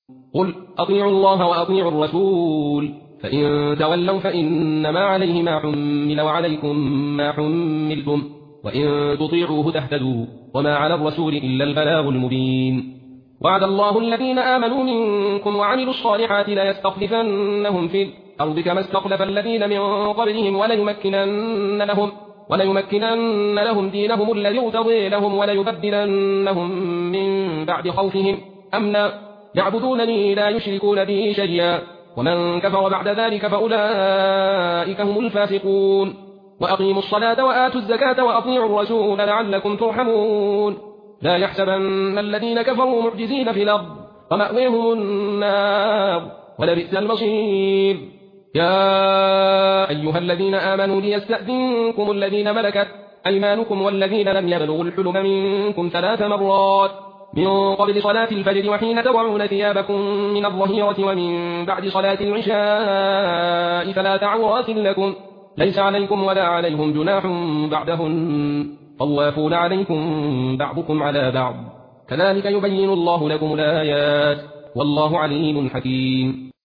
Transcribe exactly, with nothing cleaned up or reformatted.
قل أطيعوا الله وأطيعوا الرسول فإن تولوا فإنما عليه ما حمل وعليكم ما حملتم وإن تطيعوه تهتدوا وما على الرسول إلا البلاغ المبين. وعد الله الذين آمنوا منكم وعملوا الصالحات ليستخلفنهم في الأرض كما استخلف الذين من قبلهم وليمكنن لهم وليمكنن لهم دينهم الذي ارتضي لهم وليبدلنهم من بعد خوفهم أمنا يعبدونني لا يشركون بي شيئا ومن كفر بعد ذلك فأولئك هم الفاسقون. وأقيموا الصلاة وآتوا الزكاة وأطيعوا الرسول لعلكم ترحمون. لا يحسبن الذين كفروا معجزين في الأرض ومأويهم النار ولبئس المصير. يا أيها الذين آمنوا ليستأذنكم الذين ملكت أيمانكم والذين لم يبلغوا الحلم منكم ثلاث مرات من قبل صلاة الفجر وحين تضعون ثيابكم من الظهيرة ومن بعد صلاة العشاء ثلاث عورات لكم ليس عليكم ولا عليهم جناح بعدهن طوافون عليكم بعضكم على بعض كذلك يبين الله لكم الآيات والله عليم حكيم.